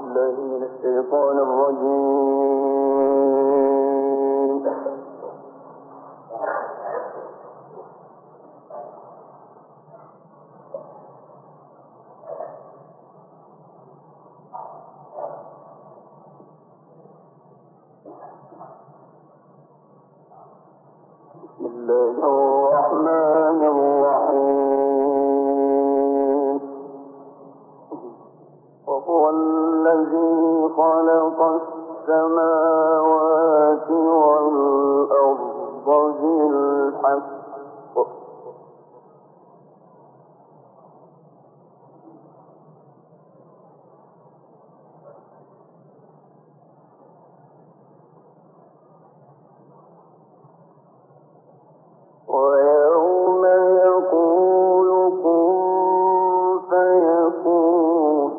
الشيطان الرجيم. بسم الله الرحمن الرحيم. وهو الذي خلق السماوات والأرض بالحق ويوم يقول كن فيكون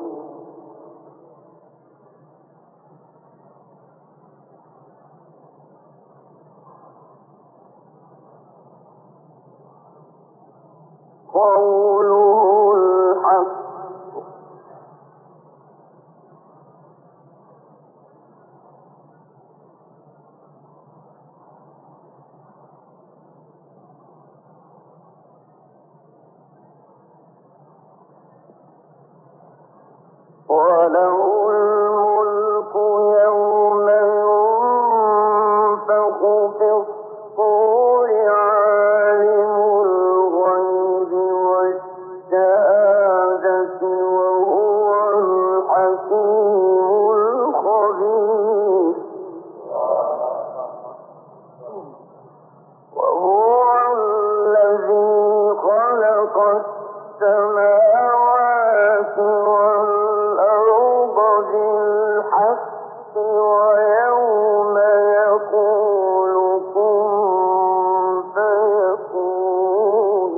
قوله الحق وله الملك يوم ينفخ في الصور عالم الغيب والشهادة وهو الحكيم الخبير. وهو الذي خلق السماوات والأرض بالحق ويوم يقول كن فيكون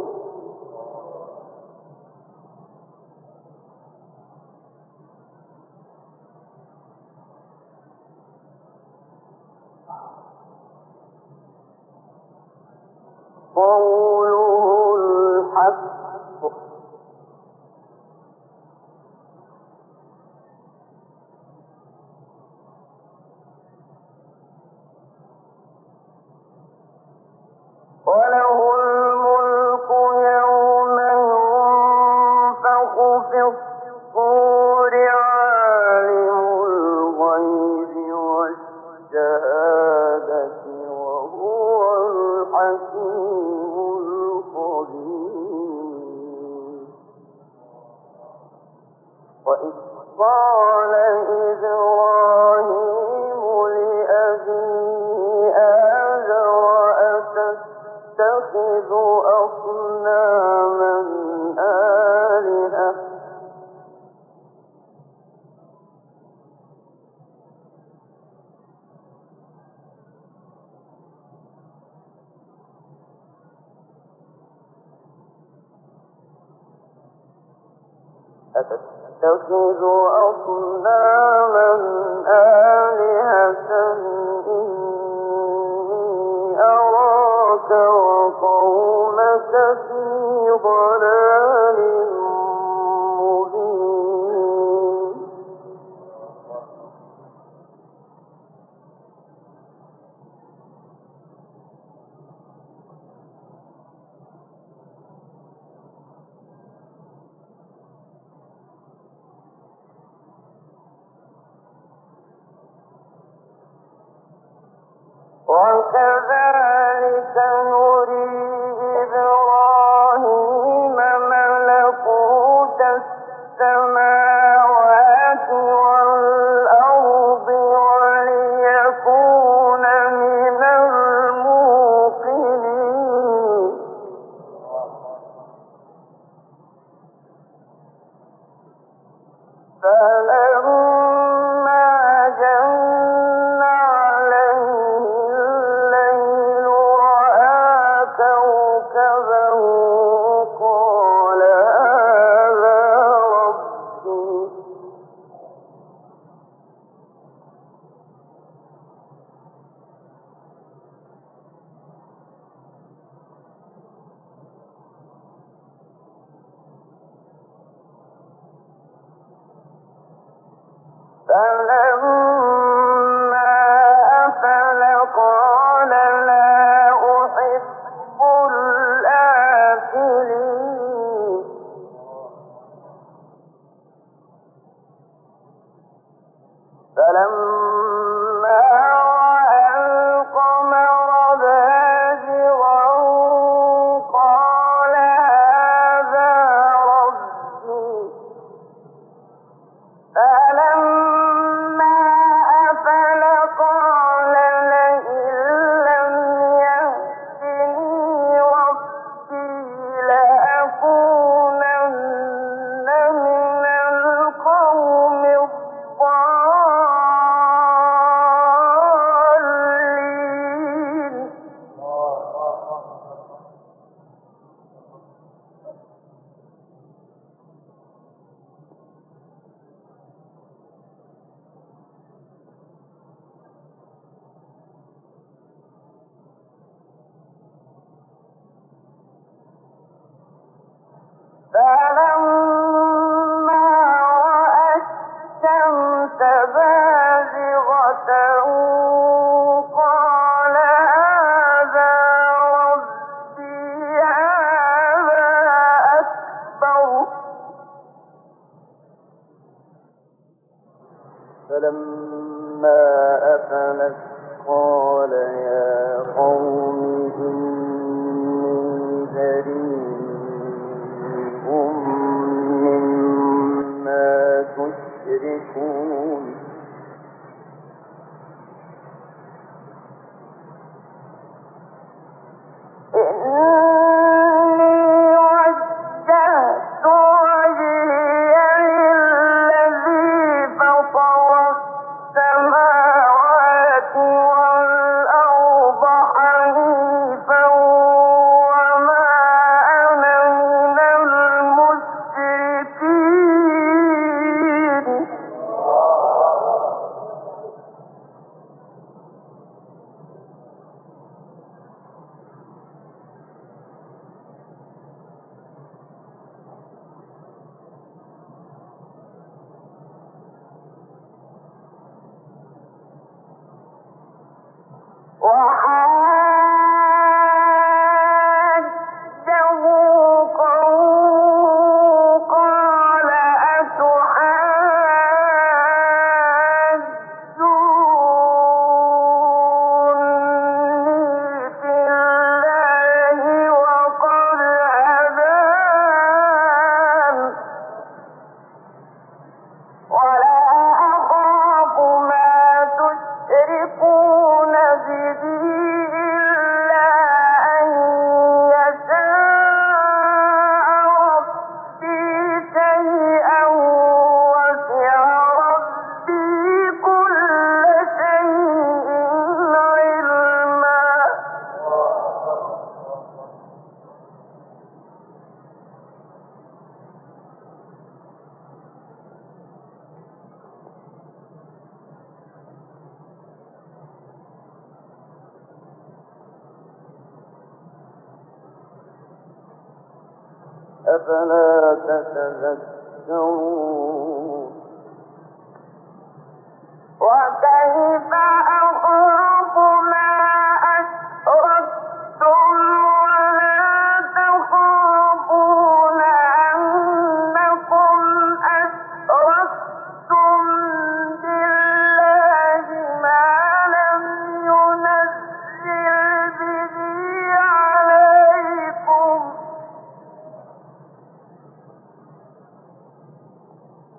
قوله الحق وله الملك يوم ينفخ في الصور عالم الغيب والشهادة وهو الحكيم الخبير. وإذ قال إبراهيم لأبيه آزر أتتخذ أصناما آلهة إني أراك وقومك في ضلال مبين. وكذلك نري إبراهيم ملكوت السماوات والأرض وليكون من الموقنين. فلما جن عليه الليل رأى فلما أفل قال لا أحب الآكلين فلما رأى القمر بازغا قال هذا ربي فلما أفل قال لئن لم يهدني ربي لأكونن من القوم الضالين فلما رأى الشمس بازغة قال هذا ربي هذا أكبر فلما أفلت قال يا قوم إني بريء مما تشركون إني وجهت وجهي للذي فطر السماوات والأرض حنيفا وما أنا من المشركين وحاجه قومه قال أتحاجوني في الله وقد هدان ولا أخاف ما تشركون به إلا أن يشاء ربي شيئا وسع ربي كل شيء علما أفلا تتذكرون وكيف أخاف ما أشركتم ولا تخافون أنكم أشركتم بالله ما لم ينزل به عليكم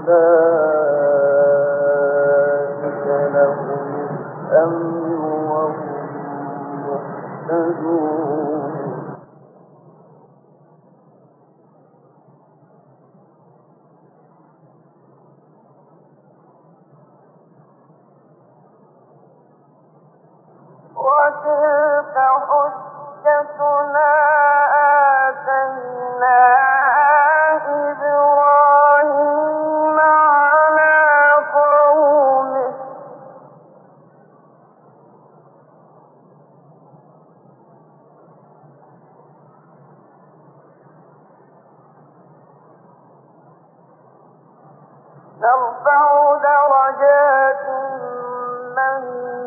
الأمن وهم مهتدون وتلك حجتنا آتيناها إبراهيم على قومه نرفع درجات من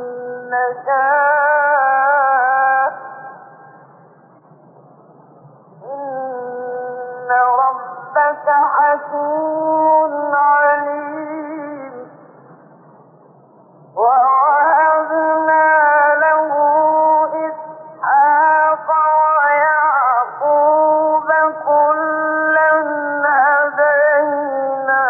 نشاء إن ربك حكيم عليم ووهبنا له إسحاق ويعقوب كلا هدينا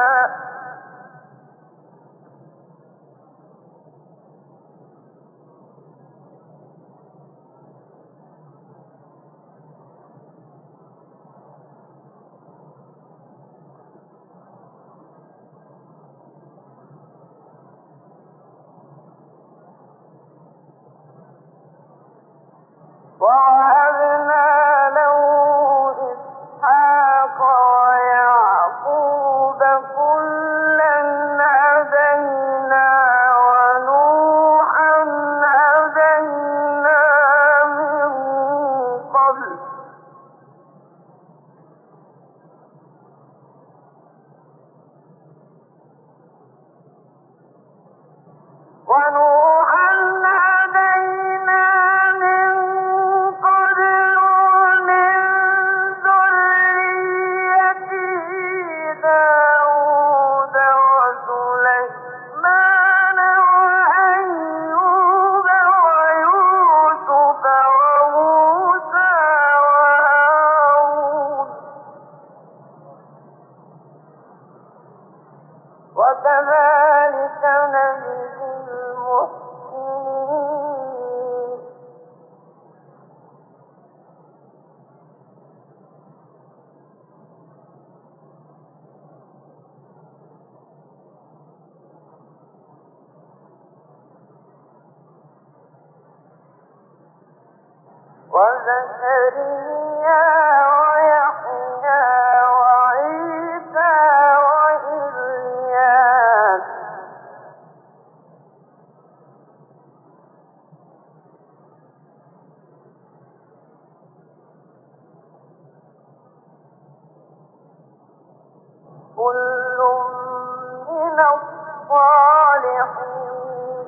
ووهبنا له إسحاق ويعقوب كلا هدينا ونوحا هدينا من قبل ومن ذريته داود وسليمان وأيوب ويوسف وموسى وهارون وكذلك نجزي المحسنين وزكريا ويحيى وعيسى وإلياس كل من الصالحين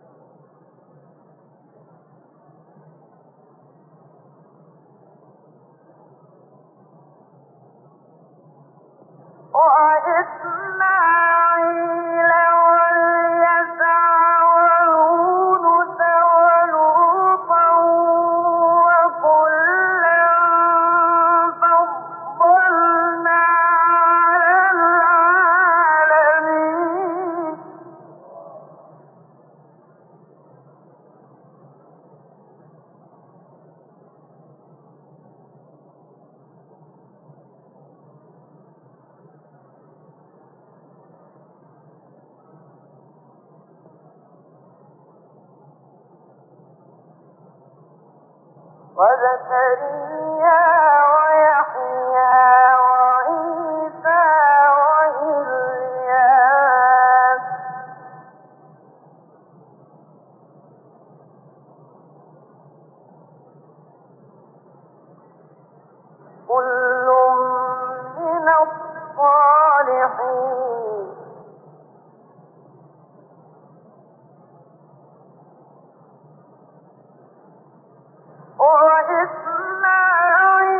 وإسماعيل واليسع ويونس ولوطا وكلا فضلنا على العالمين وزكريا ويحيى وعيسى وإلياس كل من الصالحين وإسماعيل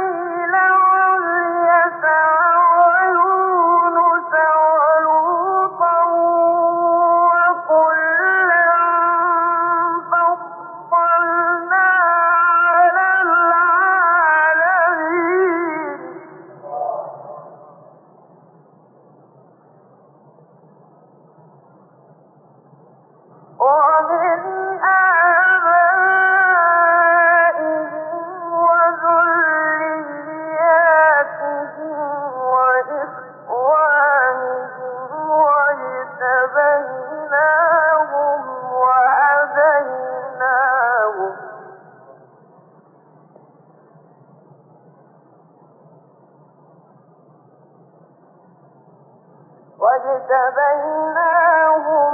واجتبيناهم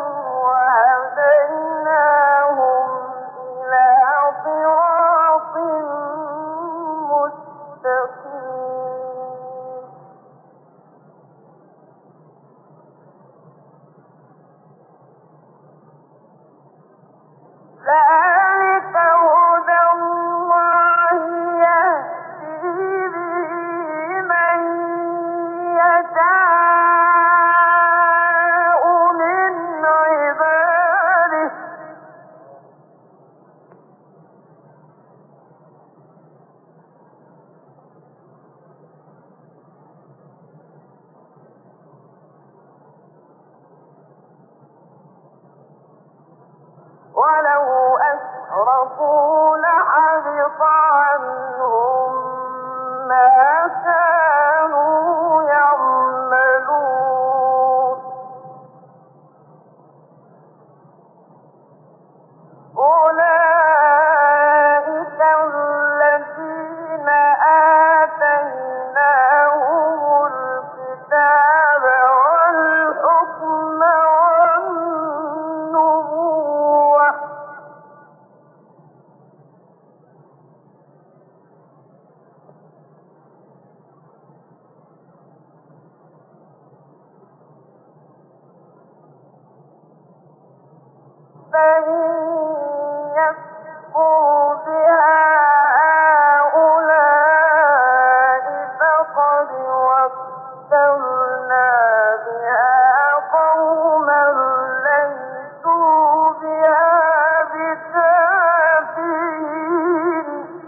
وهديناهم إلى صراط مستقيم ذلك هدى الله يهدي به من يشاء من عباده ولو أشركوا لحبط عنهم ما كانوا يعملون أولئك الذين آتيناهم الكتاب والحكم والنبوة فإن يكفر بها هؤلاء فقد وكلنا بها قوما ليسوا بها بكافرين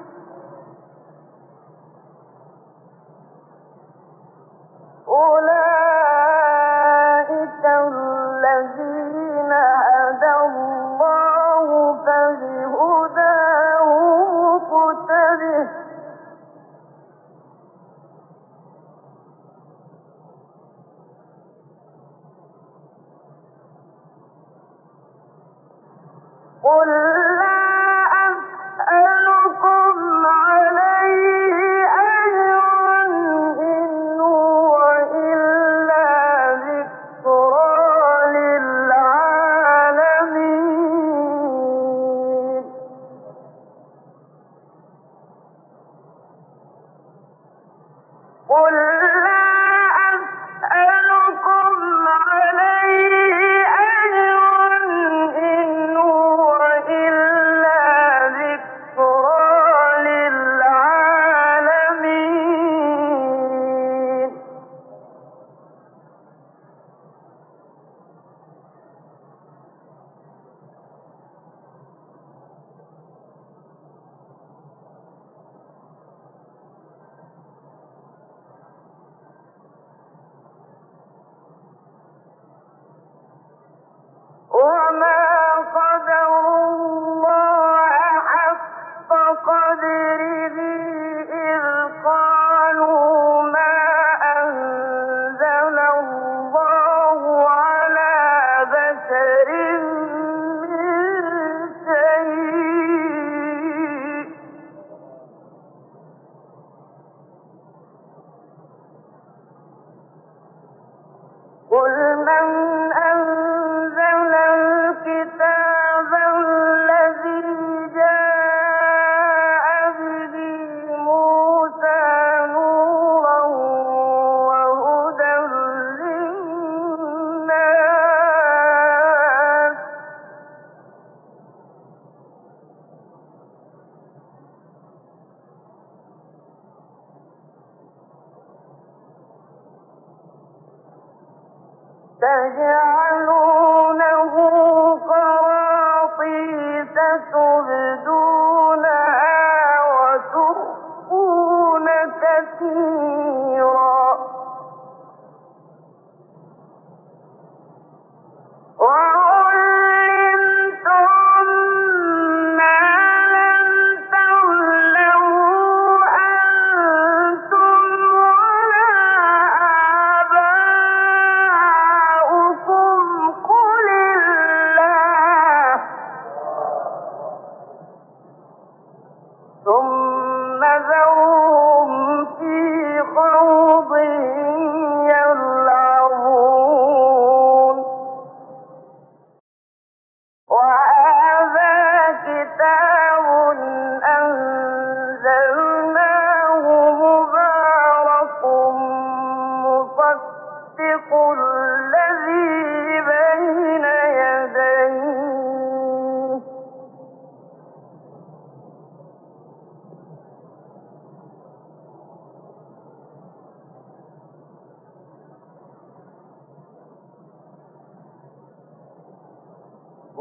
أولئك الذين هدى الله فبهداه مقتده قل لا أسألكم عليه أجرا إن هو إلا ذكرى للعالمين قل لا أسألكم عليه أجرا إن هو إلا ذكرى للعالمين وما قدروا الله حق قدره إذ قالوا ما أنزل الله على بشر من شيء قل من أنزل الكتاب الذي جاء به موسى نورا وهدى للناس تجعلونه قراطيس تبدونها وتخفون كثيرا وعلمتم ما لم تعلموا أنتم ولا آباؤكم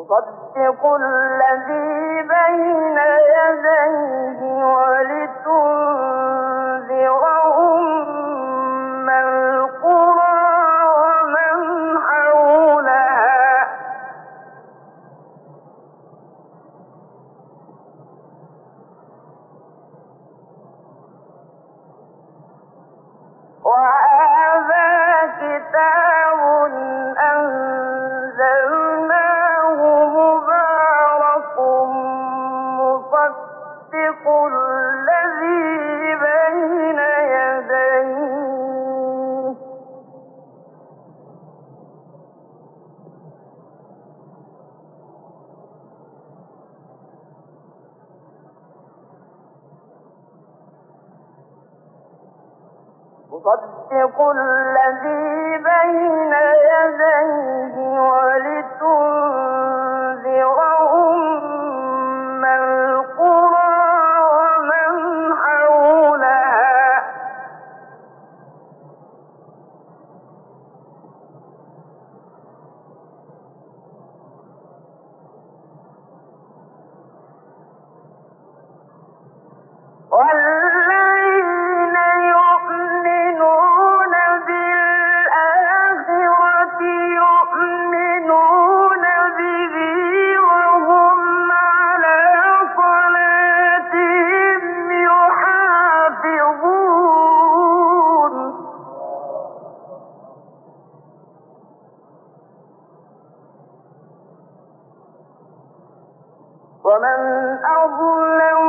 مصدق الذي بين يديه ولتنذر أم القرى ومن حولها وهذا كتاب أنزلناه مبارك مصدق الذي بين يديه ولتنذر أم القرى ومن حولها والذين يؤمنون بالآخرة يؤمنون به وهم على صلاتهم يحافظون ومن أظلم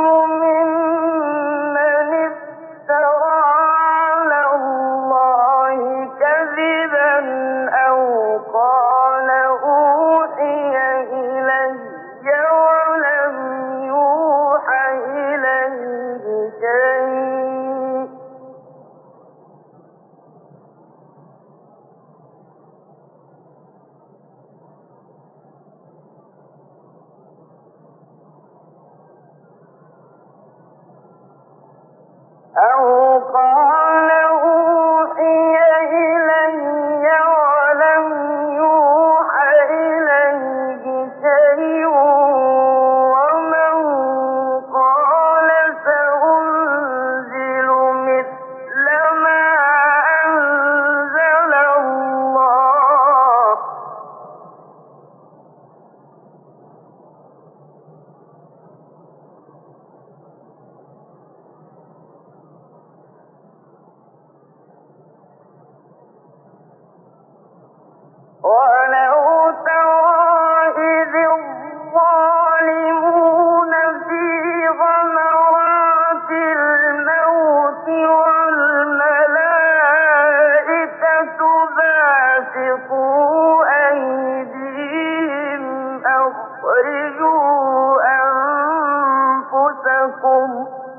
ممن افترى على الله كذبا أو قال أوحي إلي ولم يوحى إليه شيء أو قال أوحي إلي ولم يوحى إليه شيء ومن قال سأنزل مثل ما أنزل الله ولو ترى إذ الظالمون في غمرات الموت والملائكة باسطوا أيديهم أخرجوا أنفسكم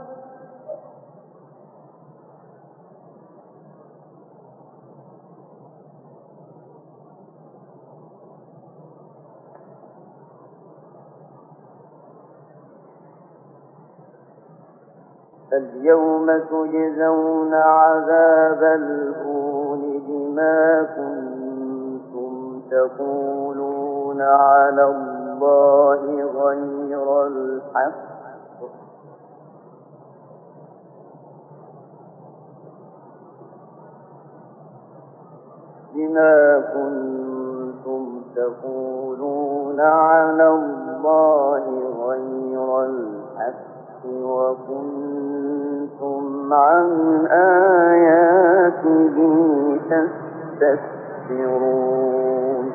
اليوم تجزون عذاب الهون بما كنتم تقولون على الله غير الحق بما كنتم تقولون على الله غير الحق وكنتم عن آياته تستكبرون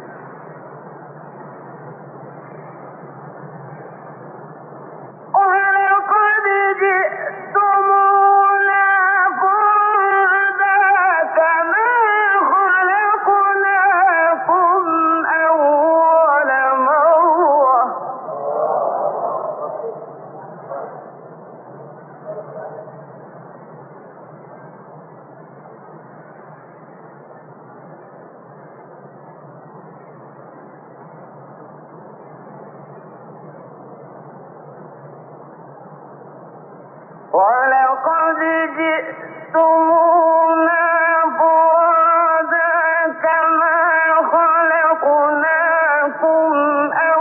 ولقد جئتمونا فرادا كما خلقناكم أول مرة ولقد جئتمونا فرادا كما خلقناكم أول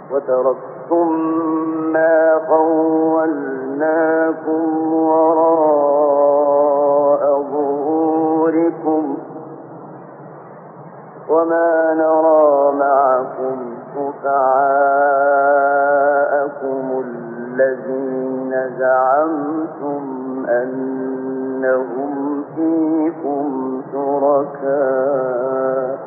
وتركتم ما خولناكم وراء ظهوركم وما نرى معكم شفعاءكم الذين زعمتم أنهم فيكم شركاء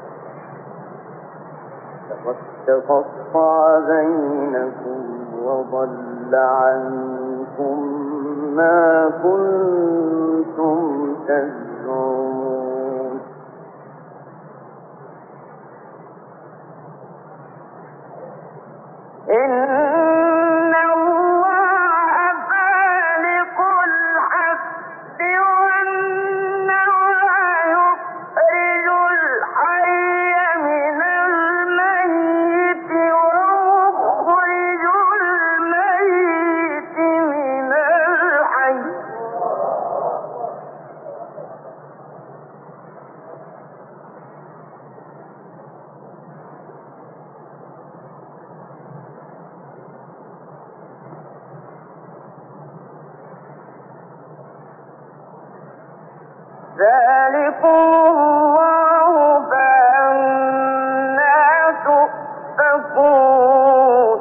تقطع بينكم وضل عنكم ما كنتم تزعمون إن الله فالق الحب والنوى يخرج الحي من الميت ويخرج الميت من الحي ذلكم الله فأنى تؤفكون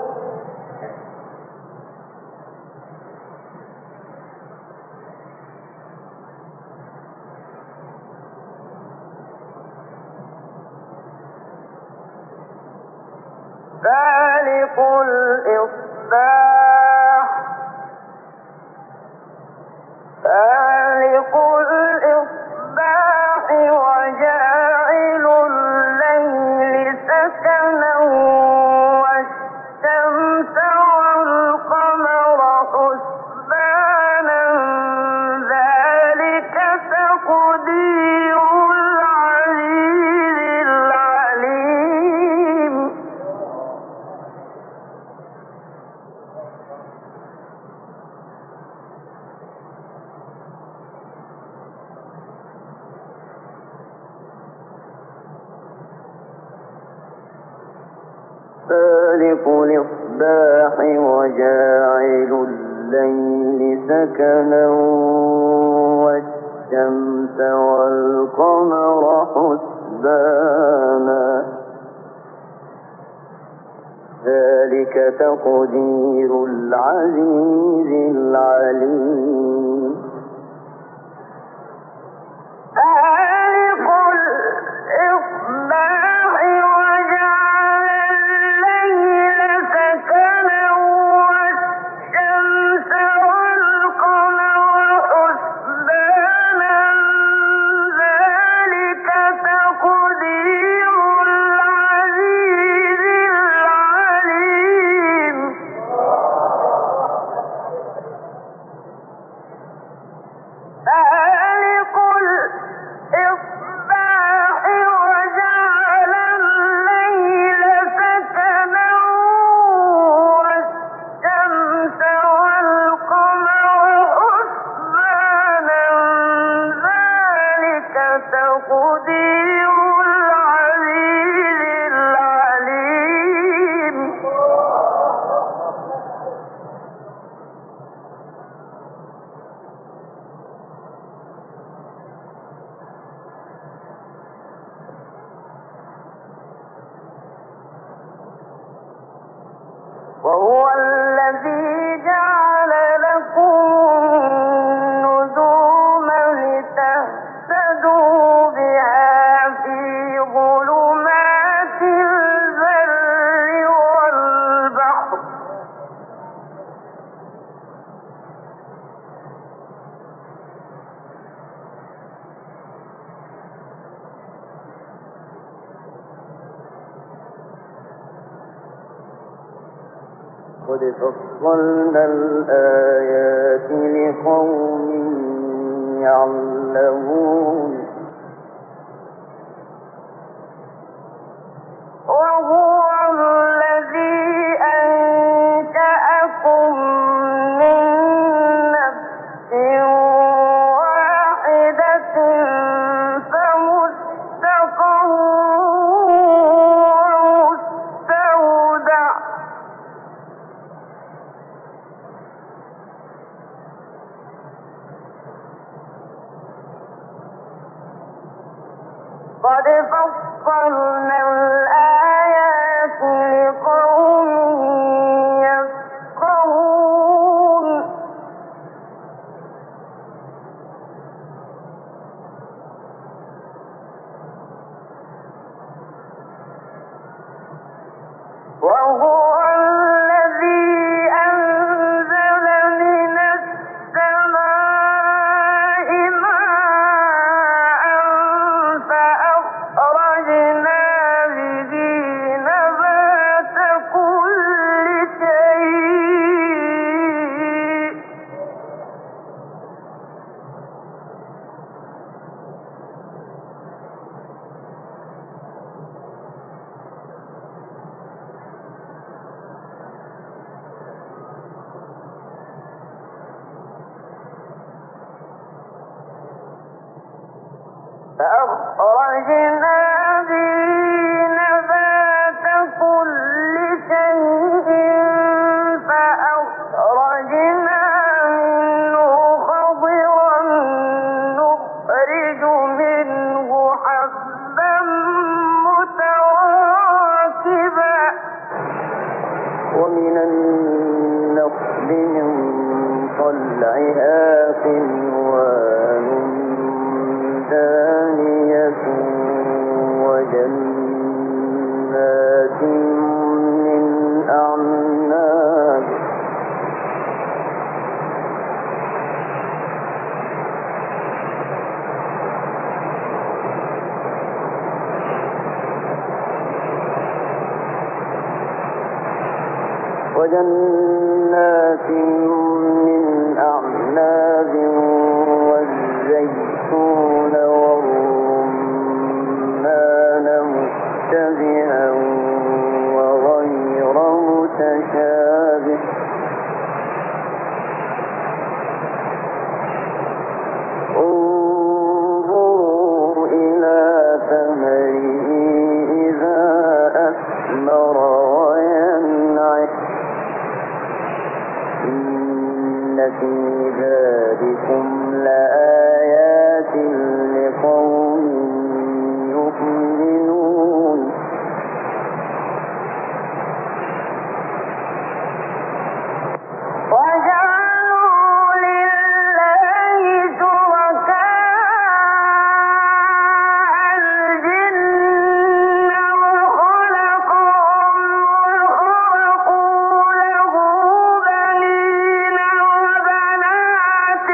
فالق الإصباح وجاعل الليل سكنا والشمس والقمر حسبانا ذلك تقدير العزيز العليم فالق الإصباح وجاعل الليل سكنا والشمس والقمر حسبانا ذلك تقدير العزيز العليم فالق الإصباح وجعل الليل سكنا والشمس والقمر حسبانا ذلك تقدير العزيز العليم فالق الإصباح وجعل الليل سكنا والشمس والقمر حسبانا ذلك تقدير العزيز العليم وهو الذي جعل لكم النجوم لتهتدوا بها في ظلمات البر والبحر قد فصلنا الآيات لقوم يعلمون وهو الذي أنشأكم من نفس واحدة فمستقر ومستودع قد فصلنا الآيات لقوم يفقهون وهو الذي أنزل من السماء ماء فأخرجنا به نبات كل شيء فأخرجنا به نبات كل شيء فأخرجنا منه خضرا نخرج منه حبا متراكبا ومن النخل من طلعها قنوان دانية وجنات من أعناب والزيتون والرمان مشتبها وغير متشابه انظروا إلى ثمره إذا أثمر وينعه إن في ذلكم لآيات لقوم يؤمنون وجعلوا لله شركاء الجن وخلقهم وخرقوا له بنين وبنات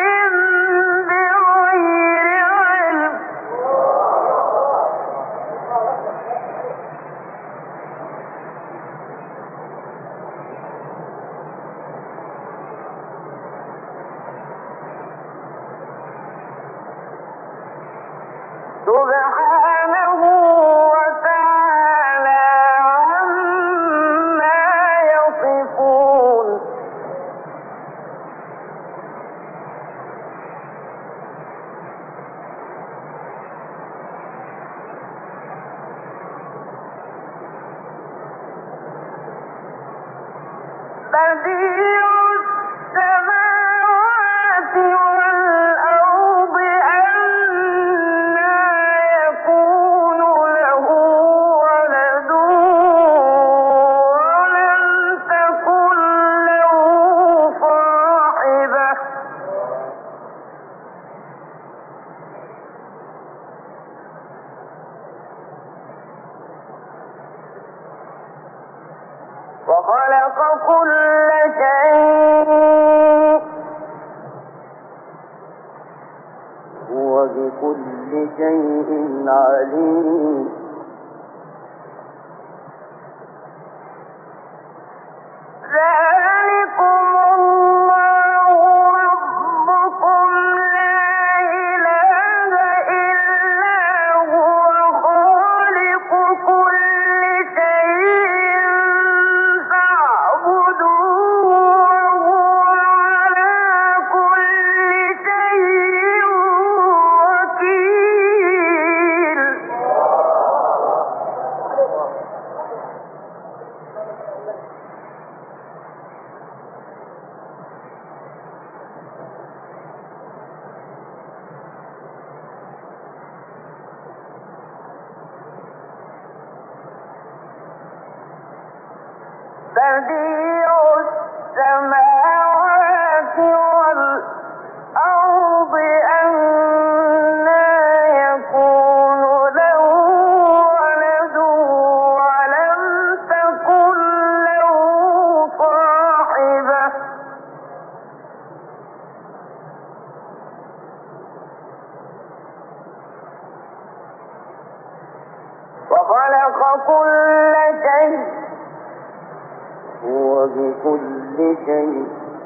بغير علم سبحانه وتعالى عما يصفون بديع السماوات والأرض أنى يكون له ولد ولم تكن له صاحبة وخلق كل شيء هو بكل شيء عليم ذلكم الله ربكم لا إله إلا هو خالق كل شيء فاعبدوه وهو على كل شيء وكيل بديع السماوات والأرض أنى يكون له ولد ولم تكن له صاحبة وخلق كل شيء وبكل شيء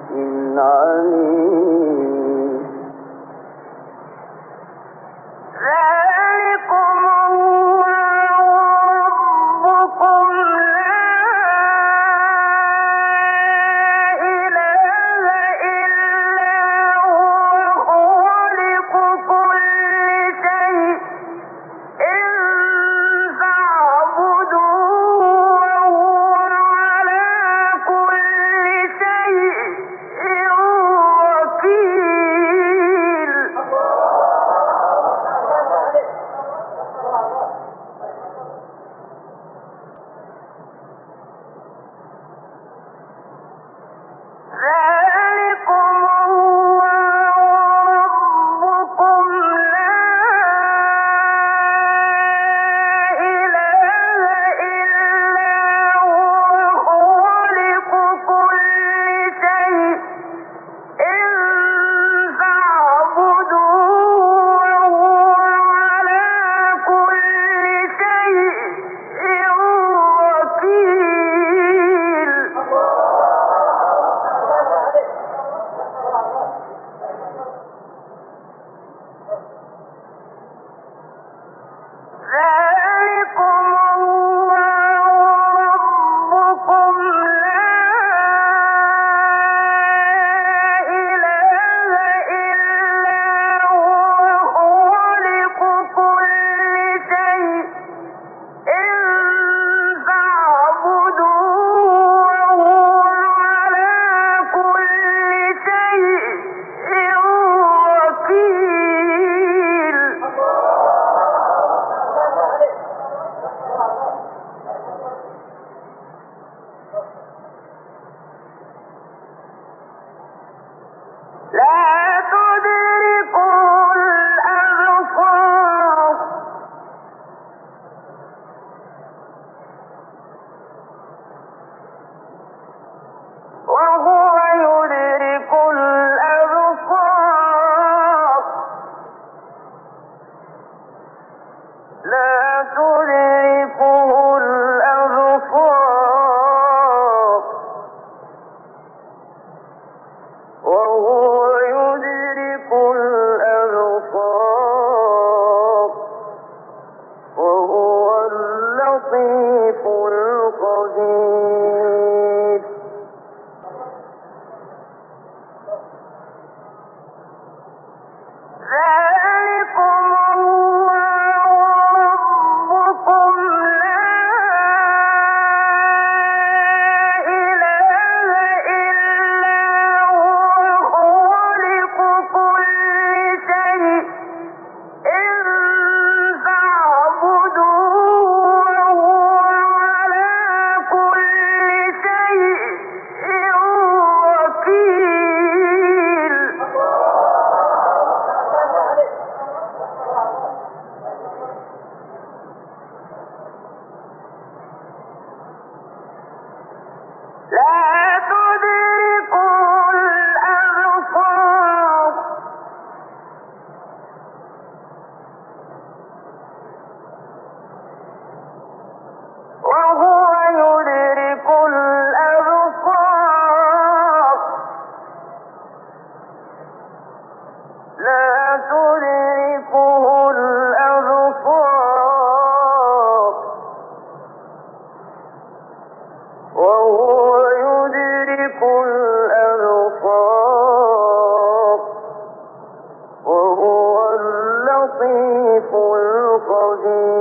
عليم ذلكم الله ربكم لا إله إلا هو خالق كل شيء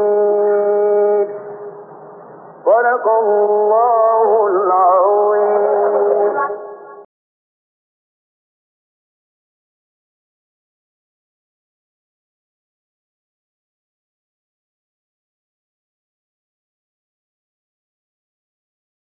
صدق الله العظيم.